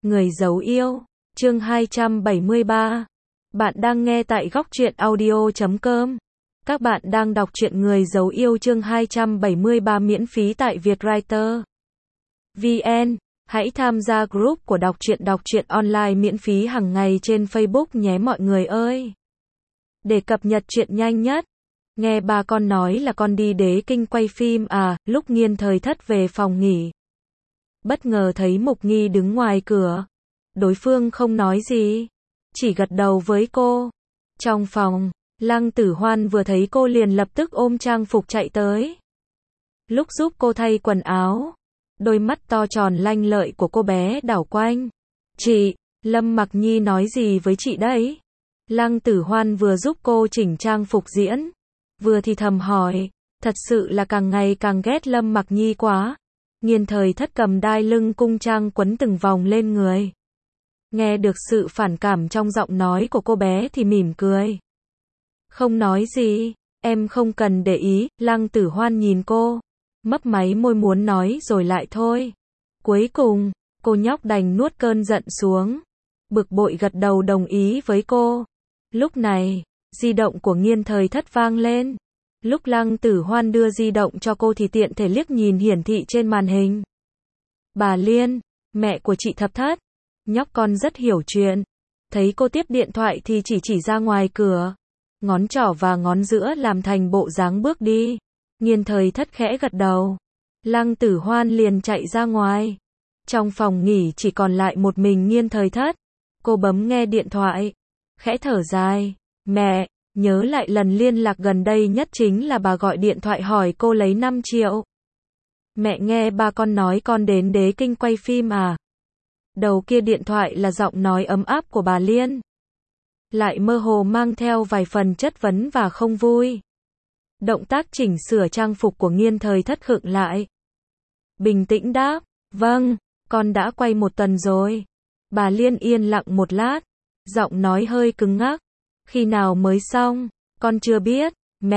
Người dấu yêu, chương 273. Bạn đang nghe tại góc truyện audio.com. Các bạn đang đọc truyện Người dấu yêu chương 273 miễn phí tại Vietwriter VN. Hãy tham gia group của đọc truyện online miễn phí hàng ngày trên Facebook nhé mọi người ơi. Để cập nhật truyện nhanh nhất. Nghe ba con nói là con đi Đế Kinh quay phim à, lúc Nghiên Thời Thất về phòng nghỉ. Bất ngờ thấy Mục Nghi đứng ngoài cửa. Đối phương không nói gì, chỉ gật đầu với cô. Trong phòng, Lăng Tử Hoan vừa thấy cô liền lập tức ôm trang phục chạy tới. Lúc giúp cô thay quần áo, đôi mắt to tròn lanh lợi của cô bé đảo quanh. Chị, Lâm Mặc Nhi nói gì với chị đấy? Lăng Tử Hoan vừa giúp cô chỉnh trang phục diễn, vừa thì thầm hỏi, thật sự là càng ngày càng ghét Lâm Mặc Nhi quá. Nghiên Thời Thất cầm đai lưng cung trang quấn từng vòng lên người. Nghe được sự phản cảm trong giọng nói của cô bé thì mỉm cười. Không nói gì, em không cần để ý. Lăng Tử Hoan nhìn cô, mấp máy môi muốn nói rồi lại thôi. Cuối cùng, cô nhóc đành nuốt cơn giận xuống. Bực bội gật đầu đồng ý với cô. Lúc này, di động của Nghiên Thời Thất vang lên. Lúc Lăng Tử Hoan đưa di động cho cô thì tiện thể liếc nhìn hiển thị trên màn hình. Bà Liên, mẹ của chị Thập Thất. Nhóc con rất hiểu chuyện. Thấy cô tiếp điện thoại thì chỉ ra ngoài cửa. Ngón trỏ và ngón giữa làm thành bộ dáng bước đi. Nghiên Thời Thất khẽ gật đầu. Lăng Tử Hoan liền chạy ra ngoài. Trong phòng nghỉ chỉ còn lại một mình Nghiên Thời Thất. Cô bấm nghe điện thoại. Khẽ thở dài. Mẹ, nhớ lại lần liên lạc gần đây nhất chính là bà gọi điện thoại hỏi cô lấy 5 triệu. Mẹ nghe ba con nói con đến Đế Kinh quay phim à? Đầu kia điện thoại là giọng nói ấm áp của bà Liên. Lại mơ hồ mang theo vài phần chất vấn và không vui. Động tác chỉnh sửa trang phục của Nghiên Thời Thất khựng lại. Bình tĩnh đáp, vâng, con đã quay một tuần rồi. Bà Liên yên lặng một lát, giọng nói hơi cứng ngắc. Khi nào mới xong? Con chưa biết.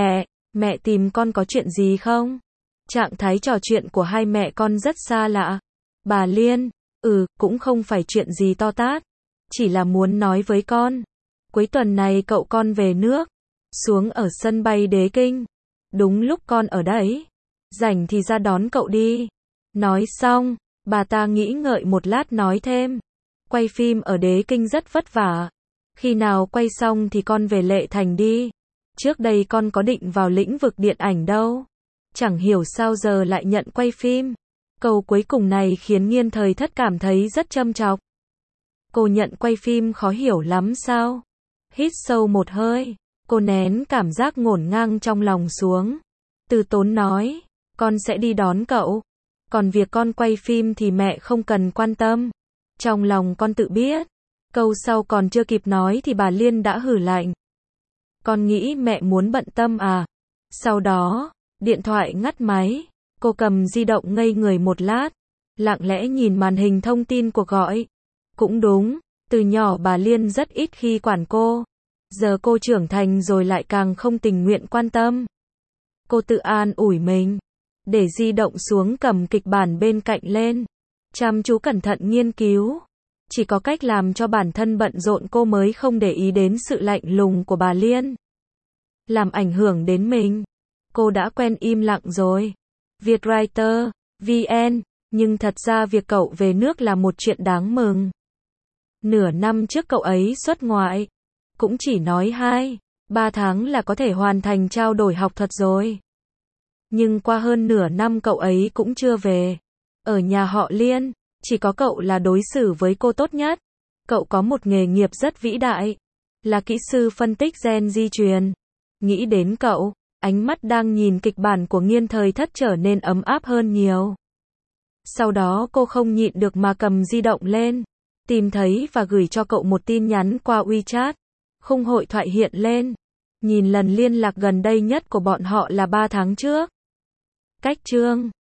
Mẹ tìm con có chuyện gì không? Trạng thái trò chuyện của hai mẹ con rất xa lạ. Bà Liên, cũng không phải chuyện gì to tát. Chỉ là muốn nói với con. Cuối tuần này cậu con về nước. Xuống ở sân bay Đế Kinh. Đúng lúc con ở đấy. Rảnh thì ra đón cậu đi. Nói xong, bà ta nghĩ ngợi một lát nói thêm. Quay phim ở Đế Kinh rất vất vả. Khi nào quay xong thì con về Lệ Thành đi. Trước đây con có định vào lĩnh vực điện ảnh đâu. Chẳng hiểu sao giờ lại nhận quay phim. Câu cuối cùng này khiến Nghiên Thời Thất cảm thấy rất châm chọc. Cô nhận quay phim khó hiểu lắm sao? Hít sâu một hơi, cô nén cảm giác ngổn ngang trong lòng xuống. Từ tốn nói, con sẽ đi đón cậu. Còn việc con quay phim thì mẹ không cần quan tâm. Trong lòng con tự biết. Câu sau còn chưa kịp nói thì bà Liên đã hử lạnh. Con nghĩ mẹ muốn bận tâm à? Sau đó, điện thoại ngắt máy. Cô cầm di động ngây người một lát. Lặng lẽ nhìn màn hình thông tin cuộc gọi. Cũng đúng, từ nhỏ bà Liên rất ít khi quản cô. Giờ cô trưởng thành rồi lại càng không tình nguyện quan tâm. Cô tự an ủi mình. Để di động xuống cầm kịch bản bên cạnh lên. Chăm chú cẩn thận nghiên cứu. Chỉ có cách làm cho bản thân bận rộn cô mới không để ý đến sự lạnh lùng của bà Liên. Làm ảnh hưởng đến mình. Cô đã quen im lặng rồi. Vietwriter VN. Nhưng thật ra việc cậu về nước là một chuyện đáng mừng. Nửa năm trước cậu ấy xuất ngoại. Cũng chỉ nói 2-3 tháng là có thể hoàn thành trao đổi học thuật rồi. Nhưng qua hơn nửa năm cậu ấy cũng chưa về. Ở nhà họ Liên, chỉ có cậu là đối xử với cô tốt nhất. Cậu có một nghề nghiệp rất vĩ đại. Là kỹ sư phân tích gen di truyền. Nghĩ đến cậu, ánh mắt đang nhìn kịch bản của Nghiên Thời Thất trở nên ấm áp hơn nhiều. Sau đó cô không nhịn được mà cầm di động lên. Tìm thấy và gửi cho cậu một tin nhắn qua WeChat. Khung hội thoại hiện lên. Nhìn lần liên lạc gần đây nhất của bọn họ là 3 tháng trước. Cách chương